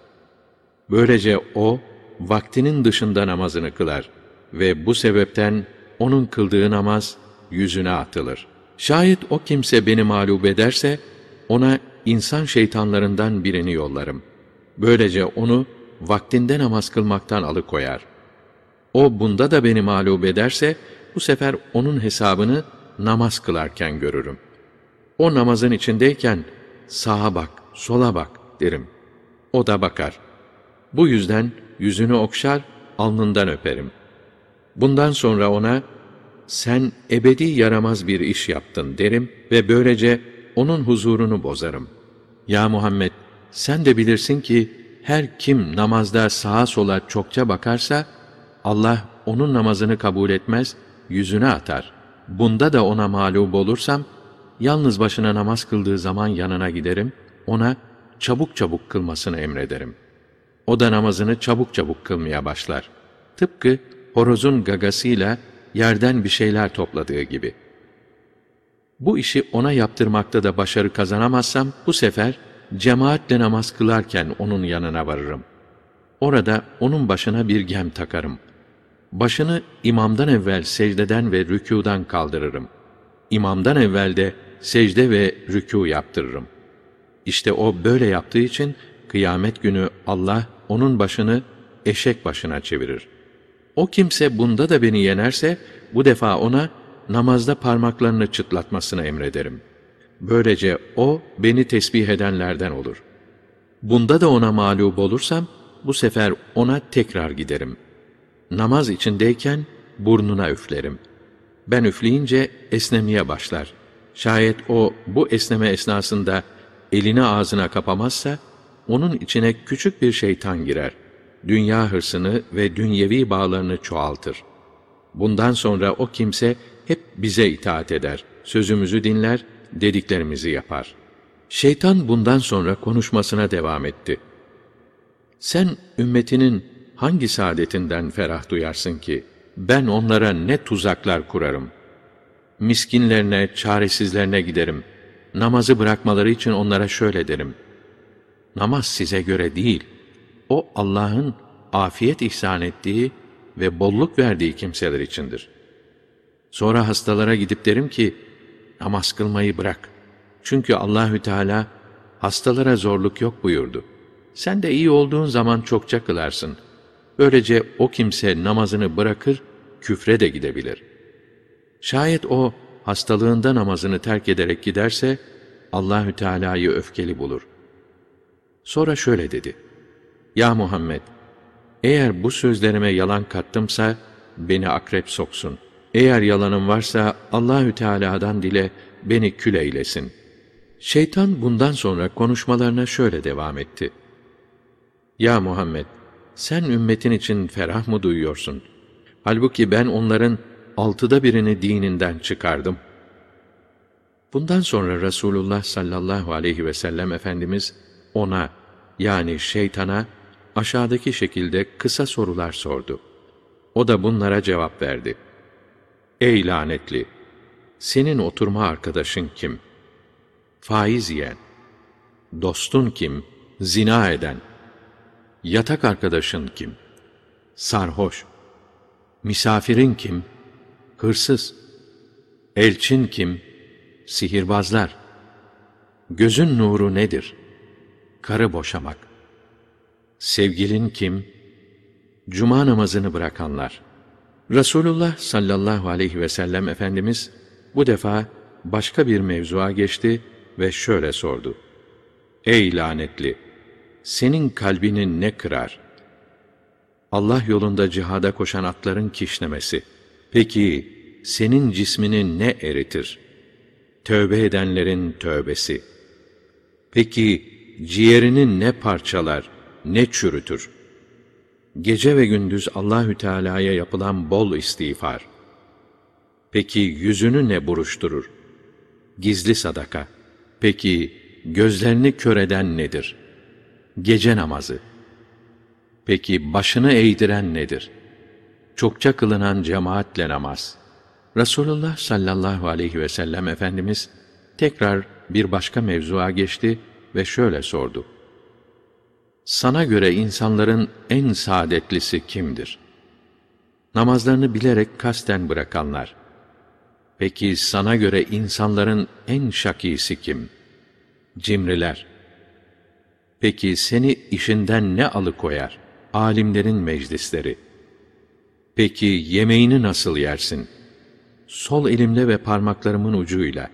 Böylece o, vaktinin dışında namazını kılar ve bu sebepten onun kıldığı namaz yüzüne atılır. Şayet o kimse beni mağlup ederse, ona insan şeytanlarından birini yollarım. Böylece onu vaktinde namaz kılmaktan alıkoyar. O bunda da beni mağlup ederse, bu sefer onun hesabını namaz kılarken görürüm. O namazın içindeyken, sağa bak, sola bak derim. O da bakar. Bu yüzden yüzünü okşar, alnından öperim. Bundan sonra ona, sen ebedi yaramaz bir iş yaptın derim ve böylece onun huzurunu bozarım. Ya Muhammed! Sen de bilirsin ki, her kim namazda sağa sola çokça bakarsa, Allah onun namazını kabul etmez, yüzüne atar. Bunda da ona mağlup olursam, yalnız başına namaz kıldığı zaman yanına giderim, ona çabuk çabuk kılmasını emrederim. O da namazını çabuk çabuk kılmaya başlar. Tıpkı horozun gagasıyla yerden bir şeyler topladığı gibi. Bu işi ona yaptırmakta da başarı kazanamazsam, bu sefer cemaatle namaz kılarken onun yanına varırım. Orada onun başına bir gem takarım. Başını imamdan evvel secdeden ve rükûdan kaldırırım. İmamdan evvel de secde ve rükû yaptırırım. İşte o böyle yaptığı için kıyamet günü Allah onun başını eşek başına çevirir. O kimse bunda da beni yenerse, bu defa ona namazda parmaklarını çıtlatmasını emrederim. Böylece o beni tesbih edenlerden olur. Bunda da ona mağlup olursam, bu sefer ona tekrar giderim. Namaz içindeyken burnuna üflerim. Ben üfleyince esnemeye başlar. Şayet o bu esneme esnasında elini ağzına kapamazsa, onun içine küçük bir şeytan girer. Dünya hırsını ve dünyevi bağlarını çoğaltır. Bundan sonra o kimse hep bize itaat eder, sözümüzü dinler, dediklerimizi yapar. Şeytan bundan sonra konuşmasına devam etti. Sen ümmetinin hangi saadetinden ferah duyarsın ki, ben onlara ne tuzaklar kurarım. Miskinlerine, çaresizlerine giderim. Namazı bırakmaları için onlara şöyle derim: namaz size göre değil, o Allah'ın afiyet ihsan ettiği ve bolluk verdiği kimseler içindir. Sonra hastalara gidip derim ki, namaz kılmayı bırak. Çünkü Allahü Teala hastalara zorluk yok buyurdu. Sen de iyi olduğun zaman çokça kılarsın. Böylece o kimse namazını bırakır, küfre de gidebilir. Şayet o hastalığında namazını terk ederek giderse, Allahü Teala'yı öfkeli bulur. Sonra şöyle dedi: Ya Muhammed! Eğer bu sözlerime yalan kattımsa beni akrep soksun. Eğer yalanım varsa Allahü Teala'dan dile beni kül eylesin. Şeytan bundan sonra konuşmalarına şöyle devam etti. Ya Muhammed, sen ümmetin için ferah mı duyuyorsun? Halbuki ben onların 1/6'ını dininden çıkardım. Bundan sonra Resulullah sallallahu aleyhi ve sellem Efendimiz ona, yani şeytana aşağıdaki şekilde kısa sorular sordu. O da bunlara cevap verdi. Ey lanetli! Senin oturma arkadaşın kim? Faiz yiyen. Dostun kim? Zina eden. Yatak arkadaşın kim? Sarhoş. Misafirin kim? Hırsız. Elçin kim? Sihirbazlar. Gözün nuru nedir? Karı boşamak. Sevgilin kim? Cuma namazını bırakanlar. Resulullah sallallahu aleyhi ve sellem Efendimiz bu defa başka bir mevzuya geçti ve şöyle sordu. Ey lanetli! Senin kalbini ne kırar? Allah yolunda cihada koşan atların kişnemesi. Peki senin cismini ne eritir? Tövbe edenlerin tövbesi. Peki ciğerini ne parçalar, ne çürütür? Gece ve gündüz Allahü Teala'ya yapılan bol istiğfar. Peki yüzünü ne buruşturur? Gizli sadaka. Peki gözlerini kör eden nedir? Gece namazı. Peki başını eğdiren nedir? Çokça kılınan cemaatle namaz. Resulullah sallallahu aleyhi ve sellem Efendimiz tekrar bir başka mevzuya geçti ve şöyle sordu. Sana göre insanların en saadetlisi kimdir? Namazlarını bilerek kasten bırakanlar. Peki sana göre insanların en şakisi kim? Cimriler. Peki seni işinden ne alıkoyar? Alimlerin meclisleri. Peki yemeğini nasıl yersin? Sol elimle ve parmaklarımın ucuyla.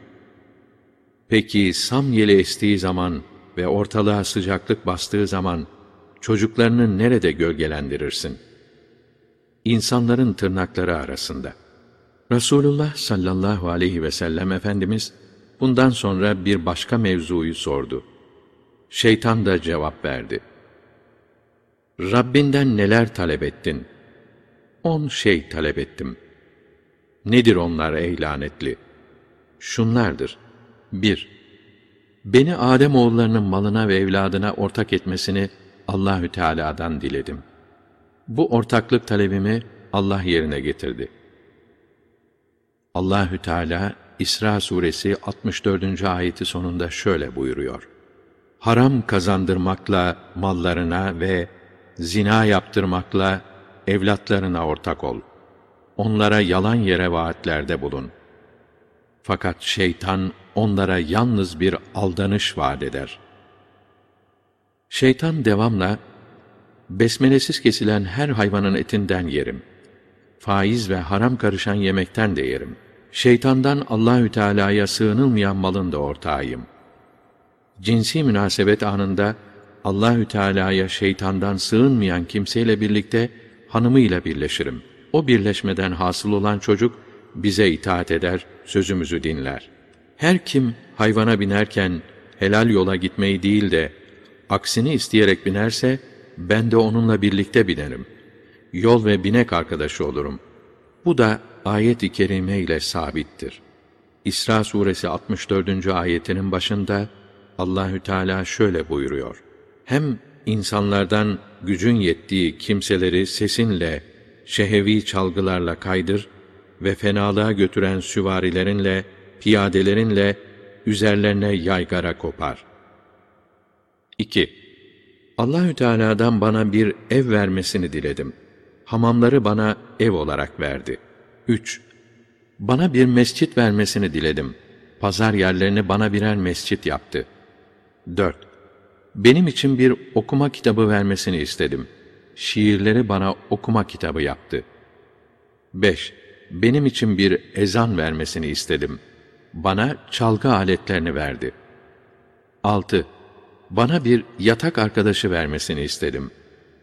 Peki samyeli estiği zaman ve ortalığa sıcaklık bastığı zaman çocuklarını nerede gölgelendirirsin? İnsanların tırnakları arasında. Resulullah sallallahu aleyhi ve sellem Efendimiz bundan sonra bir başka mevzuyu sordu. Şeytan da cevap verdi. Rabbinden neler talep ettin? 10 şey talep ettim. Nedir onlar ey lanetli? Şunlardır. 1. Beni Adem oğullarının malına ve evladına ortak etmesini Allahü Teala'dan diledim. Bu ortaklık talebimi Allah yerine getirdi. Allahü Teala İsra suresi 64. ayeti sonunda şöyle buyuruyor. Haram kazandırmakla mallarına ve zina yaptırmakla evlatlarına ortak ol. Onlara yalan yere vaatlerde bulun. Fakat şeytan onlara yalnız bir aldanış vaat eder. Şeytan devamla, besmelesiz kesilen her hayvanın etinden yerim. Faiz ve haram karışan yemekten de yerim. Şeytandan Allahü Teala'ya sığınılmayan malın da ortağıyım. Cinsi münasebet anında Allahü Teala'ya şeytandan sığınmayan kimseyle birlikte hanımıyla birleşirim. O birleşmeden hasıl olan çocuk bize itaat eder, sözümüzü dinler. Her kim hayvana binerken helal yola gitmeyi değil de aksini isteyerek binerse ben de onunla birlikte binerim. Yol ve binek arkadaşı olurum. Bu da ayet-i kerime ile sabittir. İsra suresi 64. ayetinin başında Allahü Teala şöyle buyuruyor. Hem insanlardan gücün yettiği kimseleri sesinle, şehevi çalgılarla kaydır ve fenalığa götüren süvarilerinle, piyadelerinle üzerlerine yaygara kopar. 2. Allahü Teala'dan bana bir ev vermesini diledim. Hamamları bana ev olarak verdi. 3. Bana bir mescit vermesini diledim. Pazar yerlerini bana birer mescit yaptı. 4. Benim için bir okuma kitabı vermesini istedim. Şiirleri bana okuma kitabı yaptı. 5. Benim için bir ezan vermesini istedim. Bana çalgı aletlerini verdi. 6. Bana bir yatak arkadaşı vermesini istedim.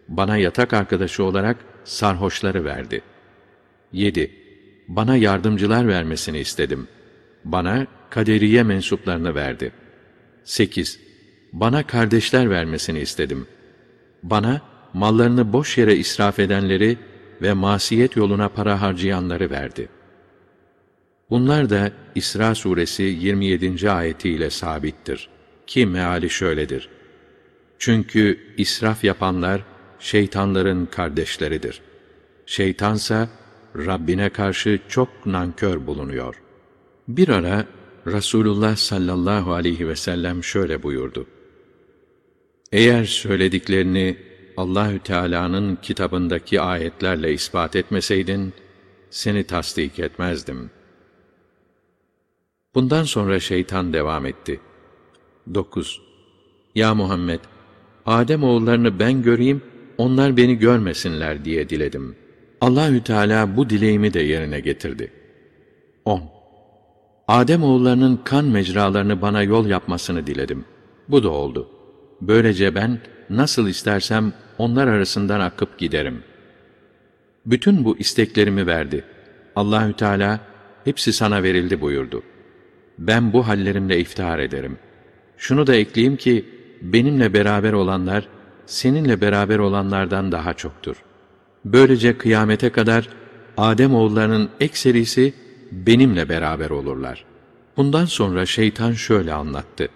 bana yatak arkadaşı olarak sarhoşları verdi. 7. Bana yardımcılar vermesini istedim. Bana kaderiye mensuplarını verdi. 8. Bana kardeşler vermesini istedim. Bana mallarını boş yere israf edenleri ve masiyet yoluna para harcayanları verdi. Bunlar da İsra suresi 27. ayetiyle sabittir ki meali şöyledir. Çünkü israf yapanlar şeytanların kardeşleridir. Şeytansa Rabbine karşı çok nankör bulunuyor. Bir ara Resulullah sallallahu aleyhi ve sellem şöyle buyurdu. Eğer söylediklerini Allahü Teala'nın kitabındaki ayetlerle ispat etmeseydin, seni tasdik etmezdim. Bundan sonra şeytan devam etti. 9. Ya Muhammed, Adem oğullarını ben göreyim, onlar beni görmesinler diye diledim. Allahü Teala bu dileğimi de yerine getirdi. 10. Adem oğullarının kan mecralarını bana yol yapmasını diledim. Bu da oldu. Böylece ben nasıl istersem onlar arasından akıp giderim. Bütün bu isteklerimi verdi. Allahü Teala hepsi sana verildi buyurdu. Ben bu hallerimle iftihar ederim. Şunu da ekleyeyim ki benimle beraber olanlar seninle beraber olanlardan daha çoktur. Böylece kıyamete kadar Adem oğullarının ekserisi benimle beraber olurlar. Bundan sonra şeytan şöyle anlattı.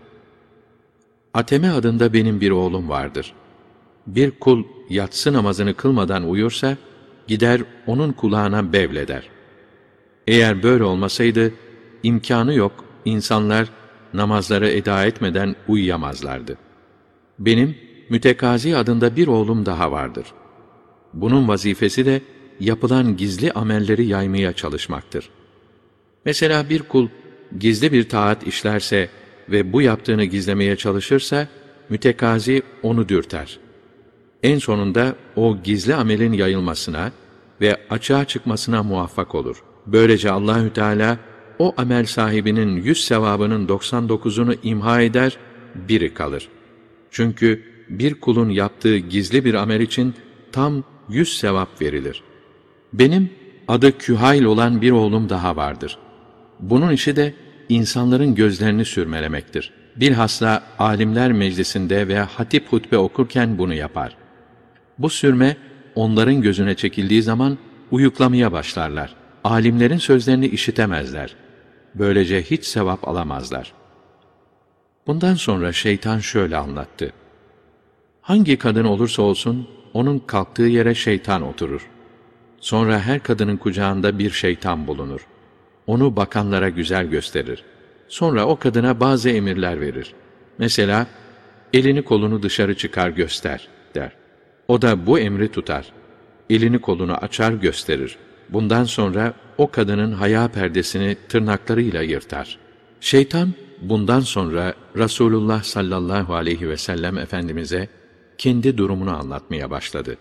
Ateme adında benim bir oğlum vardır. Bir kul yatsı namazını kılmadan uyursa, gider onun kulağına bevleder. Eğer böyle olmasaydı, imkanı yok, insanlar namazları eda etmeden uyuyamazlardı. Benim Mütekazi adında bir oğlum daha vardır. Bunun vazifesi de yapılan gizli amelleri yaymaya çalışmaktır. Mesela bir kul gizli bir taat işlerse ve bu yaptığını gizlemeye çalışırsa, Mütekazi onu dürter. En sonunda o gizli amelin yayılmasına ve açığa çıkmasına muvaffak olur. Böylece Allahü Teala o amel sahibinin 100 sevabının 99'unu imha eder, biri kalır. Çünkü bir kulun yaptığı gizli bir amel için tam 100 sevap verilir. Benim adı Kühayl olan bir oğlum daha vardır. Bunun işi de insanların gözlerini sürmelemektir. Bilhassa alimler meclisinde ve hatip hutbe okurken bunu yapar. Bu sürme onların gözüne çekildiği zaman uyuklamaya başlarlar. Alimlerin sözlerini işitemezler. Böylece hiç sevap alamazlar. Bundan sonra şeytan şöyle anlattı. Hangi kadın olursa olsun onun kalktığı yere şeytan oturur. Sonra her kadının kucağında bir şeytan bulunur. Onu bakanlara güzel gösterir. Sonra o kadına bazı emirler verir. Mesela, elini kolunu dışarı çıkar göster der. O da bu emri tutar. Elini kolunu açar gösterir. Bundan sonra o kadının haya perdesini tırnaklarıyla yırtar. Şeytan bundan sonra Resulullah sallallahu aleyhi ve sellem Efendimiz'e kendi durumunu anlatmaya başladı.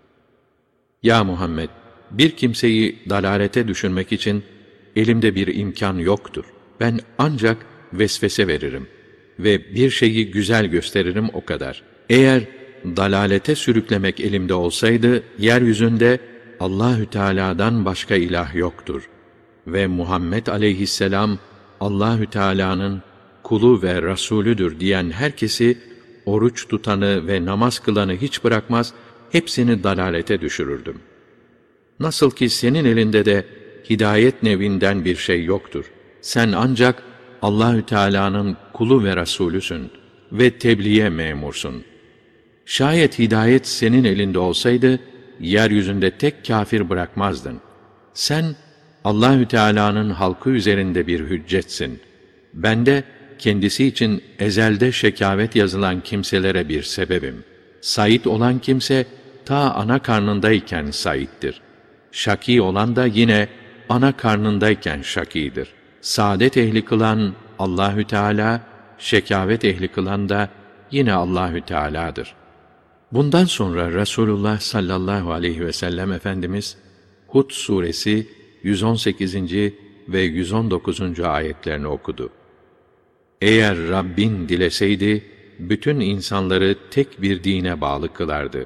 Ya Muhammed, bir kimseyi dalalete düşürmek için elimde bir imkan yoktur. Ben ancak vesvese veririm ve bir şeyi güzel gösteririm o kadar. Eğer dalalete sürüklemek elimde olsaydı, yeryüzünde Allahü Teala'dan başka ilah yoktur ve Muhammed aleyhisselam Allahü Teala'nın kulu ve Rasulüdür diyen herkesi, oruç tutanı ve namaz kılanı hiç bırakmaz, hepsini dalalete düşürürdüm. Nasıl ki senin elinde de hidayet nevinden bir şey yoktur. Sen ancak Allahü Teala'nın kulu ve Rasulüsün ve tebliğe memursun. Şayet hidayet senin elinde olsaydı, yeryüzünde tek kafir bırakmazdın. Sen Allahü Teala'nın halkı üzerinde bir hüccetsin. Ben de kendisi için ezelde şekavet yazılan kimselere bir sebebim. Sait olan kimse ta ana karnındayken saittir. Şakî olan da yine ana karnındayken şakîdir. Saadet ehli kılan Allahü Teala, şekavet ehli kılan da yine Allahü Teala'dır. Bundan sonra Resulullah sallallahu aleyhi ve sellem Efendimiz Hud suresi 118. ve 119. ayetlerini okudu. Eğer Rabbin dileseydi bütün insanları tek bir dine bağlı kılardı.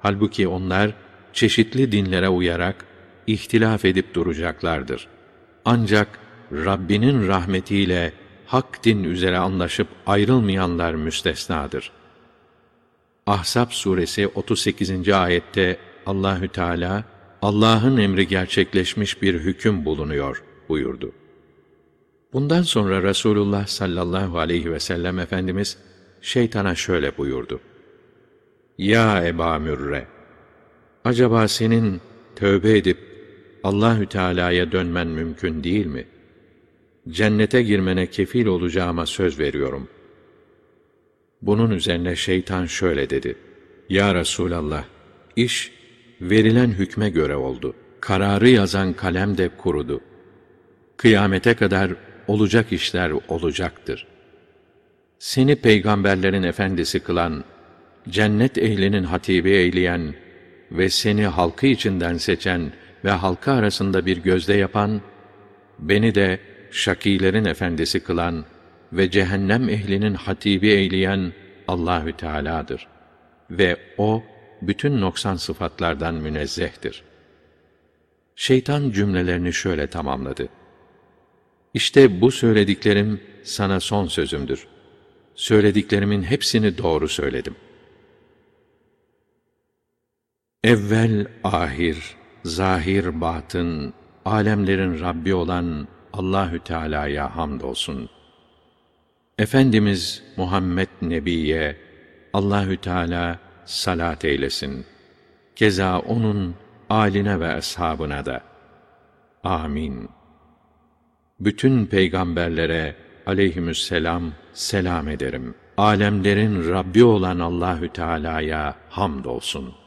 Halbuki onlar çeşitli dinlere uyarak ihtilaf edip duracaklardır. Ancak Rabbinin rahmetiyle hak din üzere anlaşıp ayrılmayanlar müstesnadır. Ahzab suresi 38. ayette Allahü Teala Allah'ın emri gerçekleşmiş bir hüküm bulunuyor buyurdu. Bundan sonra Resulullah sallallahu aleyhi ve sellem Efendimiz şeytana şöyle buyurdu: Ya Eba Mürre! Acaba senin tövbe edip Allahü Teala'ya dönmen mümkün değil mi? Cennete girmene kefil olacağıma söz veriyorum. Bunun üzerine şeytan şöyle dedi: Ya Resulallah, iş verilen hükme göre oldu. Kararı yazan kalem de kurudu. Kıyamete kadar olacak işler olacaktır. Seni peygamberlerin efendisi kılan, cennet ehlinin hatibi eyleyen ve seni halkı içinden seçen ve halkı arasında bir gözde yapan, beni de şakîlerin efendisi kılan ve cehennem ehlinin hatibi eyleyen Allahü Teala'dır. Ve O, bütün noksan sıfatlardan münezzehtir. Şeytan cümlelerini şöyle tamamladı: İşte bu söylediklerim sana son sözümdür. Söylediklerimin hepsini doğru söyledim. Evvel, ahir, zahir, batın, alemlerin Rabbi olan Allahü Teala'ya hamdolsun. Efendimiz Muhammed Nebi'ye Allahü Teala salat eylesin. Keza onun âline ve ashabına da. Amin. Bütün peygamberlere aleyhimüsselam selam ederim. Alemlerin Rabbi olan Allahü Teala'ya hamdolsun.